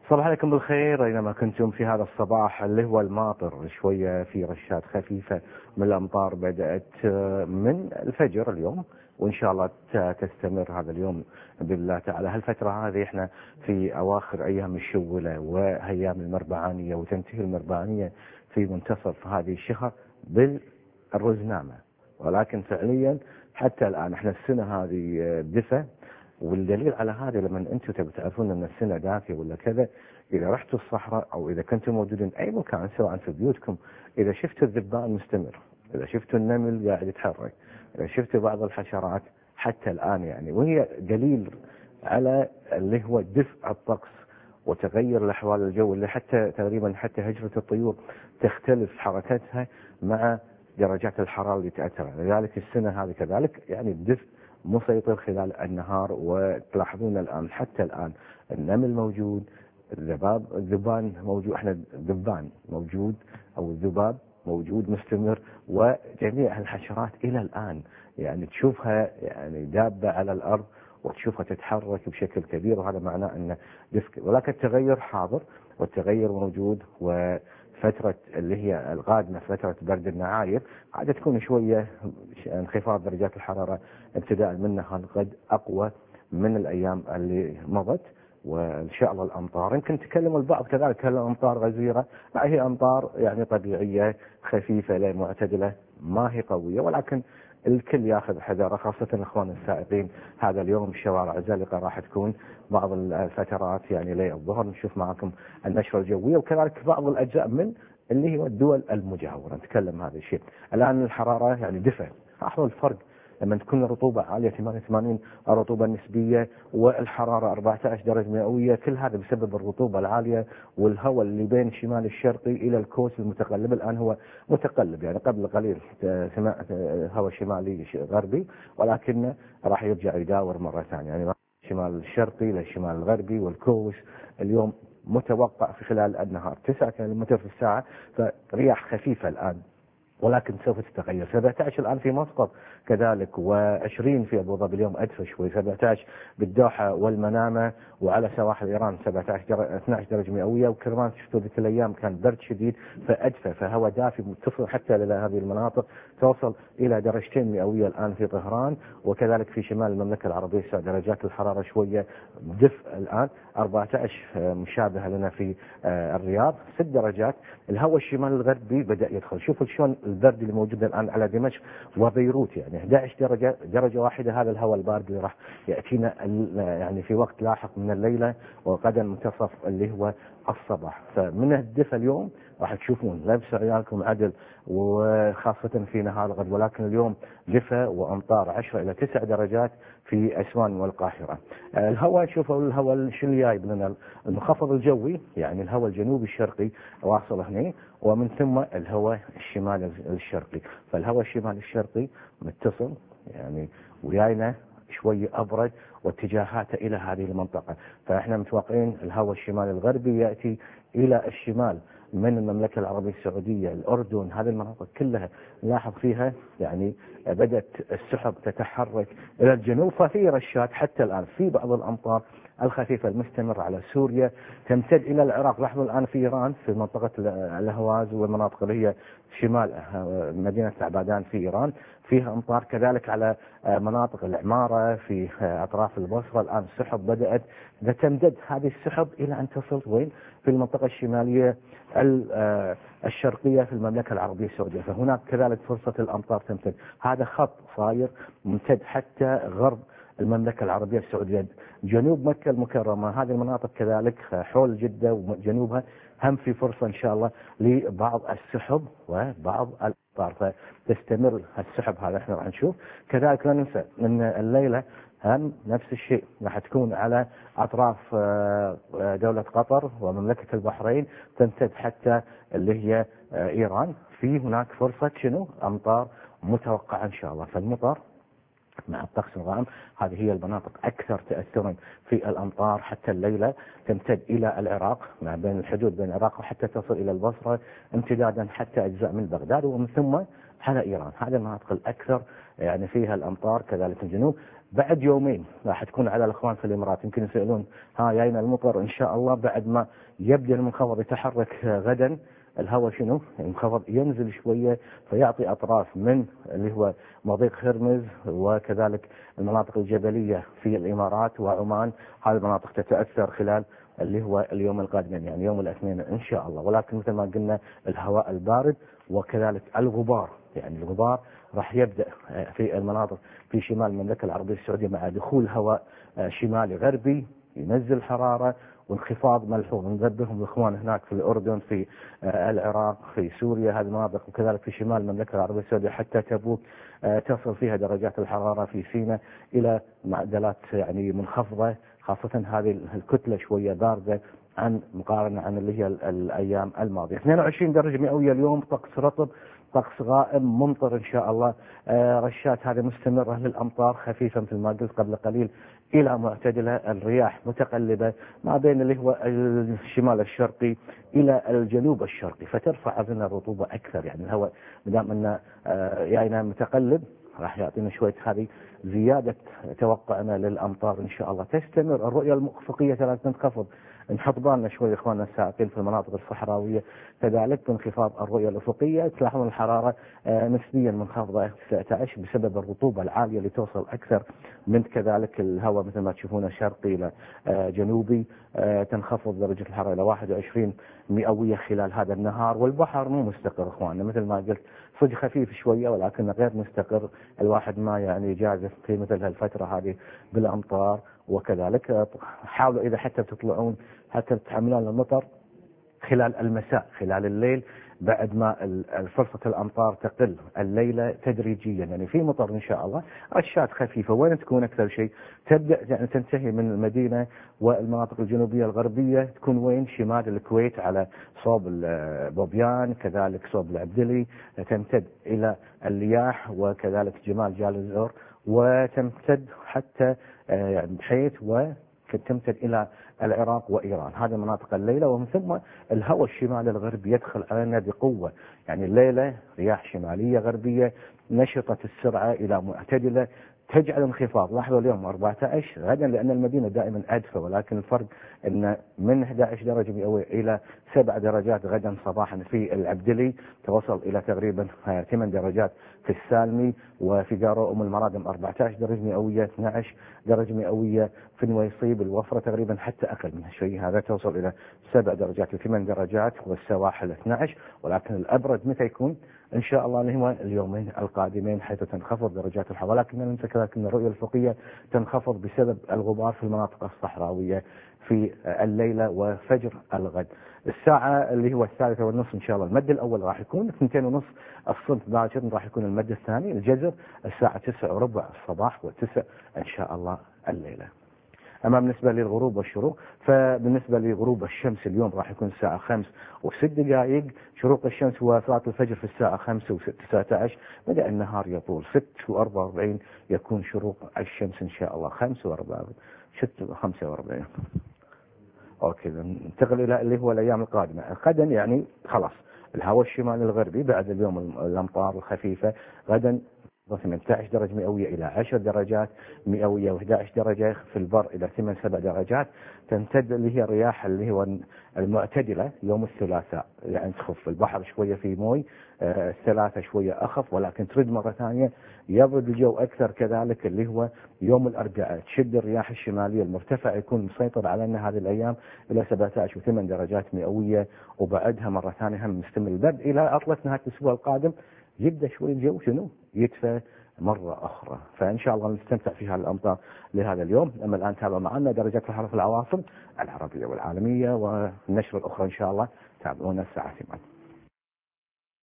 صباح عليكم بالخير أينما كنتم في هذا الصباح اللي هو الماطر، شوية في رشات خفيفة من الأمطار بدأت من الفجر اليوم، وإن شاء الله تستمر هذا اليوم بالله تعالى. هالفترة هذه احنا في أواخر أيام الشولة وأيام المربعانية، وتنتهي المربعانية في منتصف هذه الشهر بالرزنامة، ولكن فعليا حتى الآن احنا السنة هذه دفى. والدليل على هذا لما انتم تبي تعرفون ان السنه دافيه ولا كذا، اذا رحتوا الصحراء او اذا كنتم موجودين اي مكان سواء في بيوتكم، اذا شفتوا الذبان مستمر، اذا شفتوا النمل قاعد يتحرك، اذا شفتوا بعض الحشرات حتى الان يعني، وهي دليل على اللي هو دفء الطقس وتغير الاحوال الجو، اللي حتى تقريبا حتى هجره الطيور تختلف حركتها مع درجات الحراره اللي تاثر. لذلك السنه هذه كذلك يعني الدفء مسيطر خلال النهار، وتلاحظون الآن حتى الآن النمل موجود، الذبان موجود، احنا الذبان موجود أو الذباب موجود مستمر، وجميع الحشرات إلى الآن يعني تشوفها يعني دابة على الأرض وتشوفها تتحرك بشكل كبير، وهذا معناه أن دفء، ولكن التغير حاضر والتغير موجود. وفترة اللي هي القادمة فترة برد النعاير عادة تكون شوية انخفاض درجات الحرارة ابتداء من نهار الغد أقوى من الأيام اللي مضت، وإن شاء الله الأمطار يمكن تكلم البعض كذلك هل الأمطار غزيرة؟ لا، هي أمطار يعني طبيعية خفيفة لا معتدلة، ما هي قوية، ولكن الكل ياخذ حذره، خاصة اخوان السائقين. هذا اليوم الشوارع زلقة راح تكون بعض الفترات يعني لي الظهر نشوف معكم النشرة الجوية، وكذلك بعض الأجزاء من اللي هي الدول المجاورة نتكلم هذا الشيء. الآن الحرارة يعني دفع، لاحظوا الفرق لما تكون الرطوبة عالية 88 الرطوبة النسبية والحرارة 14 درجة مئوية، كل هذا بسبب الرطوبة العالية والهواء اللي بين الشمال الشرقي إلى الكوس المتقلب. الآن هو متقلب يعني قبل قليل سمعت هواء شمالي غربي، ولكنه راح يرجع يداور مرة ثانية يعني الشمال الشرقي للشمال الغربي، والكوس اليوم متوقع في خلال النهار 9 كيلومتر في الساعة، فرياح خفيفة الآن ولكن سوف تتغير. 17 الآن في مسقط كذلك، و20 في أبو ظبي اليوم أدفى شوي، 17 بالدوحة والمنامة وعلى سواحل إيران 12 درجة مئوية، وكرمان شفتوا ذيك الأيام كان برد شديد فأدفى، فهواء دافي تصل حتى إلى هذه المناطق، توصل إلى درجتين مئوية الآن في طهران، وكذلك في شمال المملكة العربية السعودية درجات الحرارة شوية دفء الآن 14 مشابهة لنا في الرياض 6 درجات. الهواء الشمال الغربي بدأ يدخل، شوفوا شلون البرد اللي موجود الآن على دمشق وبيروت يعني 11 درجة واحدة، هذا الهواء البارد اللي راح يأتينا يعني في وقت لاحق من الليلة وغدا منتصف اللي هو الصباح. فمن الدفء اليوم راح تشوفون لبس عيالكم عدل، وخاصة في نهار الغد، ولكن اليوم دفء وأمطار 10 إلى 9 درجات في أسوان والقاهرة. الهواء شوفوا الهواء شو اللي جايب لنا، المنخفض الجوي يعني الهواء الجنوبي الشرقي واصل هنا، ومن ثم الهواء الشمالي الشرقي، فالهواء الشمالي الشرقي متصل يعني ويانا شوي أبرد واتجاهاته إلى هذه المنطقة، فإحنا متوقعين الهواء الشمالي الغربي يأتي إلى الشمال من المملكة العربية السعودية، الأردن، هذه المناطق كلها نلاحظ فيها يعني بدأت السحب تتحرك إلى الجنوب، ففي رشات حتى الآن في بعض الأمطار الخفيفة المستمرة على سوريا تمتد إلى العراق. لاحظوا الآن في إيران في منطقة الأهواز والمناطق اللي هي شمال مدينة عبادان في إيران فيها أمطار، كذلك على مناطق العمارة في أطراف البصرة الآن السحب بدأت تمتد هذه السحب إلى أن تصل وين في المنطقة الشمالية الشرقية في المملكة العربية السعودية، فهناك كذلك فرصة الأمطار تمتد. هذا خط صاير ممتد حتى غرب المملكة العربية السعودية، جنوب مكة المكرمة، هذه المناطق كذلك حول جدة وجنوبها هم في فرصة إن شاء الله لبعض السحب وبعض الأمطار، فتستمر السحب هذا احنا راح نشوف. كذلك لا ننسى أن الليلة هم نفس الشيء راح تكون على أطراف دولة قطر ومملكة البحرين تمتد حتى اللي هي إيران، في هناك فرصة شنو أمطار متوقعة إن شاء الله. فالمطر مع الطقس الغائم هذه هي المناطق أكثر تأثرا في الأمطار، حتى الليلة تمتد إلى العراق ما بين الحدود بين العراق وحتى تصل إلى البصرة امتدادا حتى أجزاء من بغداد، ومن ثم على إيران. هذه المناطق الأكثر يعني فيها الأمطار، كذلك الجنوب. بعد يومين راح تكون على الأخوان في الإمارات يمكن يسألون ها جاينا المطر إن شاء الله. بعد ما يبدأ المنخفض يتحرك غدا، الهواء شنو المنخفض ينزل شوية فيعطي أطراف من اللي هو مضيق هرمز وكذلك المناطق الجبلية في الإمارات وعمان. هذه المناطق تتأثر خلال اللي هو اليوم القادم، يعني يوم الاثنين إن شاء الله. ولكن مثل ما قلنا الهواء البارد وكذلك الغبار، يعني الغبار راح يبدأ في المناطق في شمال المملكة العربية السعودية مع دخول هواء شمالي غربي ينزل حرارة وانخفاض ملحوظ. ننبههم الاخوان هناك في الاردن، في العراق، في سوريا، هذه المناطق، وكذلك في شمال المملكه العربيه السعوديه حتى تبوك تصل فيها درجات الحراره في سيناء الى معدلات يعني منخفضه، خاصه هذه الكتله شويه بارده عن مقارنه عن اللي هي الايام الماضيه. 22 درجه مئويه اليوم، طقس رطب، طقس غائم ممطر ان شاء الله. رشات هذه مستمره للامطار خفيفه مثل ما قلت قبل قليل الى معتدله. الرياح متقلبه ما بين اللي هو الشمال الشرقي الى الجنوب الشرقي، فترفع عندنا الرطوبه اكثر. يعني الهواء ما دام انه يعني متقلب راح يعطينا شويه هذه زياده توقعنا للامطار ان شاء الله. تستمر الرؤيه الافقيه تنخفض، نحط بالنا شوي اخواننا السائقين في المناطق الصحراويه كذلك بانخفاض الرؤيه الافقيه. تلاحظون الحراره نسبيا منخفضه 19 بسبب الرطوبه العاليه اللي توصل اكثر من كذلك الهواء مثل ما تشوفونه شرقي الى جنوبي. تنخفض درجه الحراره الى 21 مئويه خلال هذا النهار. والبحر مو مستقر اخواننا مثل ما قلت، صدق خفيف شويه ولكنه غير مستقر. الواحد ما يعني جازف في مثل هالفتره هذه بالامطار. وكذلك حاولوا اذا حتى تطلعون حتى تتحملون المطر خلال المساء خلال الليل بعد ما فرصة الأمطار تقل الليلة تدريجيا. يعني في مطر إن شاء الله، رشات خفيفة. وين تكون أكثر شيء؟ تبدأ يعني تنتهي من المدينة والمناطق الجنوبية الغربية، تكون وين؟ شمال الكويت على صوب بوبيان، كذلك صوب العبدلي، تمتد إلى اللياح وكذلك جمال جالزور، وتمتد حتى يعني بحيث وتمتد إلى العراق وإيران. هذه مناطق الليلة. ومن ثم الهواء الشمالي الغربي يدخل علينا بقوة. يعني الليلة رياح شمالية غربية نشطة السرعة إلى معتدلة تجعل انخفاض. لاحظوا اليوم 14 غدا لأن المدينة دائما أدفى، ولكن الفرق أن من 11 درجة مئوية إلى 7 درجات غدا صباحا في العبدلي، توصل إلى تقريبا 8 درجات في السالمي، وفي قارو أم المرادم 14 درجة مئوية، 12 درجة مئوية في نويصيب. الوفرة تقريبا حتى أقل من الشيء هذا، توصل إلى 7 درجات و8 درجات، والسواحل 12. ولكن الأبرد متى يكون؟ إن شاء الله اللي هو اليومين القادمين حيث تنخفض درجات الحرارة. ولكن ننسى كذلك أن الرؤية الأفقية تنخفض بسبب الغبار في المناطق الصحراوية في الليلة وفجر الغد. الساعة اللي هو 3:30 إن شاء الله المد الأول راح يكون 2:30 الصبح باكر، راح يكون المد الثاني الجزر الساعة 9:15 الصباح و9 إن شاء الله الليلة. أما بالنسبة للغروب والشروق، فبالنسبة لغروب الشمس اليوم راح يكون الساعة 5:06. شروق الشمس وصلاة الفجر في الساعة 5:19. بدأ النهار يطول 6:44 يكون شروق الشمس إن شاء الله. 45 أوكي. ننتقل إلى اللي هو الأيام القادمة. غدا يعني خلاص الهواء الشمالي الغربي بعد اليوم الأمطار الخفيفة. غدا 18 درجة مئوية إلى 10 درجات مئوية، و11 درجة في البر إلى 8-7 درجات. تمتد اللي هي الرياح اللي هو المعتدلة يوم الثلاثاء، يعني تخف البحر شوية في موي، الثلاثة شوية أخف، ولكن ترد مرة ثانية يبرد الجو أكثر. كذلك اللي هو يوم الأربعاء تشد الرياح الشمالية المرتفعة يكون مسيطر علينا هذه الأيام إلى 17 و8 درجات مئوية، وبعدها مرة ثانية هم مستمر البرد إلى عطلة نهاية الأسبوع القادم. يبدأ شوي الجو شنو يدفى مرة أخرى. فإن شاء الله نستمتع في هالأمطار لهذا اليوم. أما الآن تابعوا معنا درجات الحرارة في العواصم العربية والعالمية، والنشرة الأخرى إن شاء الله تابعونا الساعة 8.